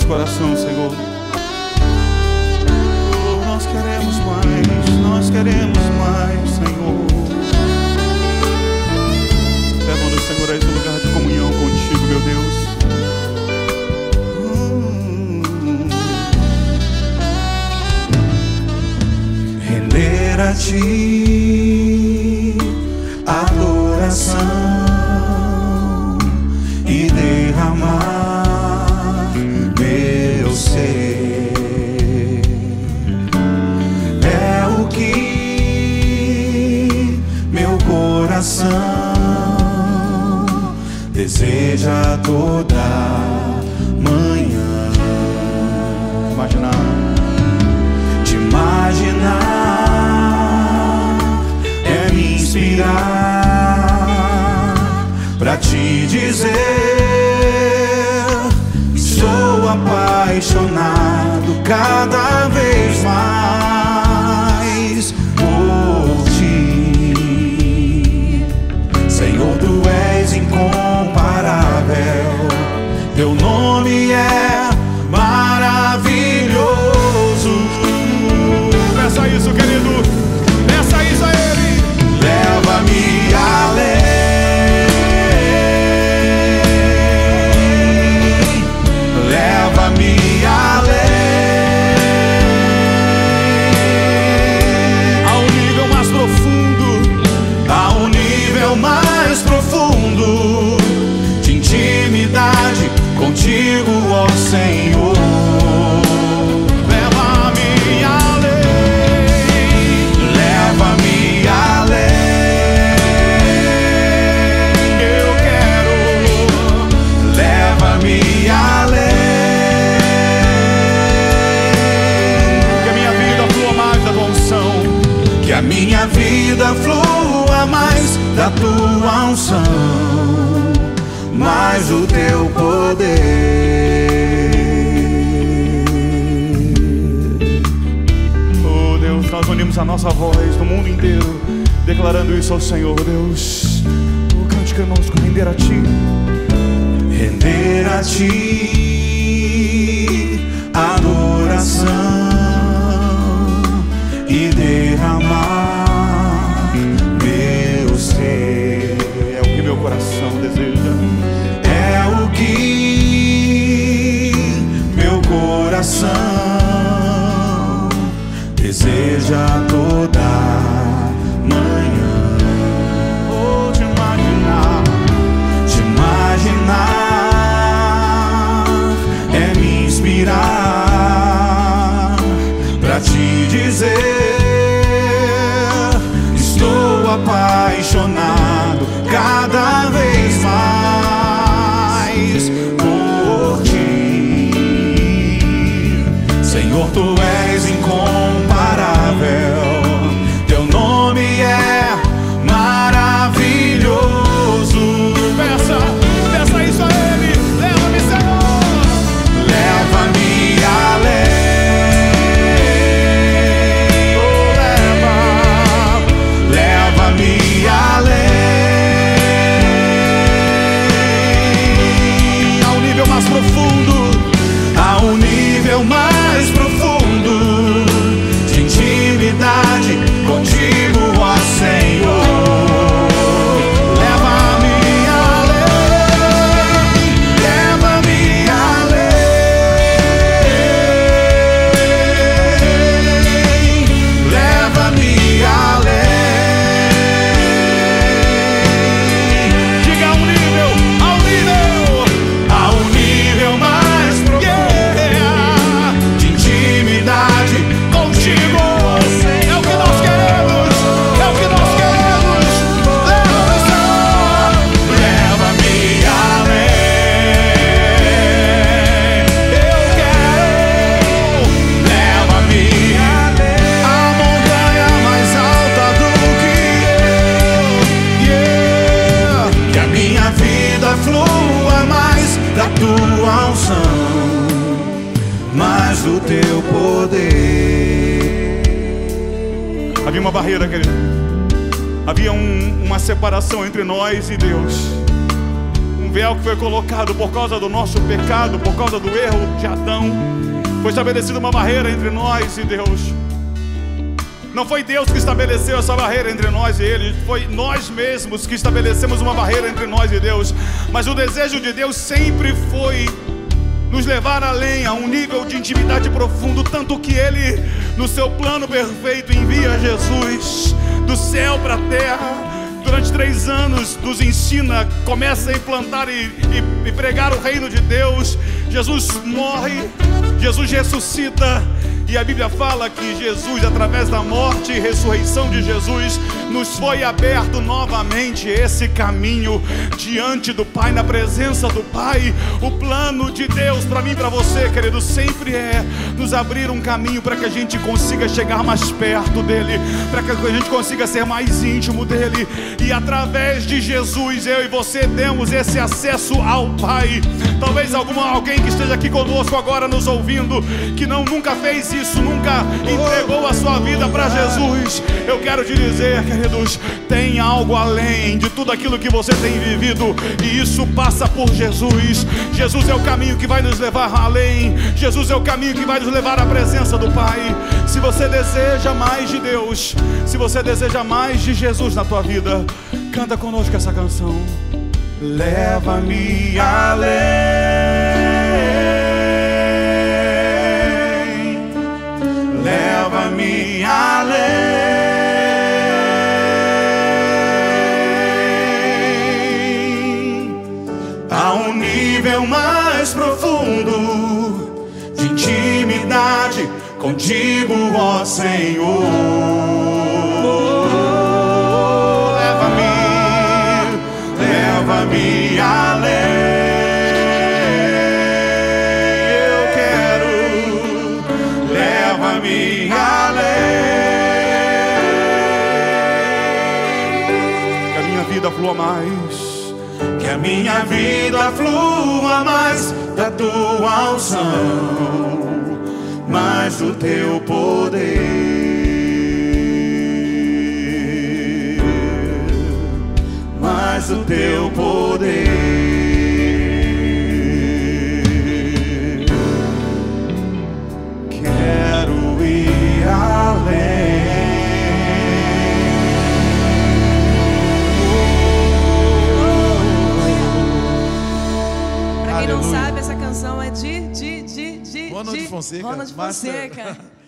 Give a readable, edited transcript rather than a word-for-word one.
coração, Senhor. Oh, nós queremos mais, Senhor. Leva-nos, Senhor, a esse lugar de comunhão contigo, meu Deus. Render a ti adoração e derramar meu ser é o que meu coração deseja toda manhã. Te imaginar é me inspirar pra te dizer: estou apaixonado cada vez mais por ti. Senhor, tu és incomparável, teu nome é maravilhoso. Peça isso, querido, peça isso a Ele. Leva-me além, leva-me além, a um nível mais profundo, a um nível mais profundo de intimidade contigo, ó Senhor. Leva-me além, leva-me além, eu quero. Leva-me além, que a minha vida flua mais da tua unção, que a minha vida flua mais da tua unção, mais o teu poder. Oh Deus, nós unimos a nossa voz no mundo inteiro, declarando isso ao Senhor. Deus, oh, cante conosco: render a ti, render a ti adoração e derramar meu ser. É o que meu coração deseja, é o que meu coração deseja toda manhã. Oh, te imaginar é me inspirar pra te dizer: estou apaixonado cada vez mais por ti. Senhor, tu és incomparável, teu nome é maravilhoso. Peça isso a Ele. Leva-me, Senhor, leva-me além, oh, leva-me além, a um nível mais profundo, a um nível mais profundo de intimidade contigo, ó Senhor. Leva-me além, leva-me além, leva-me além. Diga a um nível mais profundo de intimidade contigo. É o que nós queremos, é o que nós queremos. Leva-me além, eu quero. Leva-me além, a montanha mais alta do que eu. Que a minha vida flua mais da tua unção, mais do teu poder. Havia uma barreira, querido. Havia uma separação entre nós e Deus. Um véu que foi colocado por causa do nosso pecado, por causa do erro de Adão. Foi estabelecida uma barreira entre nós e Deus. Não foi Deus que estabeleceu essa barreira entre nós e Ele, foi nós mesmos que estabelecemos uma barreira entre nós e Deus. Mas o desejo de Deus sempre foi nos levar além, a um nível de intimidade profundo, tanto que Ele, no seu plano perfeito, envia Jesus do céu para a terra. Durante 3 anos nos ensina, começa a implantar e pregar o reino de Deus. Jesus morre, Jesus ressuscita. E a Bíblia fala que Jesus, através da morte e ressurreição de Jesus, nos foi aberto novamente esse caminho diante do Pai, na presença do Pai. O plano de Deus para mim e para você, querido, sempre é nos abrir um caminho para que a gente consiga chegar mais perto dEle, para que a gente consiga ser mais íntimo dEle. E através de Jesus, eu e você temos esse acesso ao Pai. Talvez alguém que esteja aqui conosco agora nos ouvindo, que nunca fez isso, nunca entregou a sua vida para Jesus. Eu quero te dizer, queridos, tem algo além de tudo aquilo que você tem vivido, e isso passa por Jesus. Jesus é o caminho que vai nos levar além. Jesus é o caminho que vai nos levar à presença do Pai. Se você deseja mais de Deus, se você deseja mais de Jesus na tua vida, canta conosco essa canção. Leva-me além, leva-me além, a um nível mais profundo de intimidade contigo, ó Senhor. Leva-me além, eu quero. Leva-me além, que a minha vida flua mais, que a minha vida flua mais da tua unção, mais do teu poder. O teu poder. Quero ir além. Pra quem não sabe, essa canção é de Ronald Fonseca. Ronald Fonseca.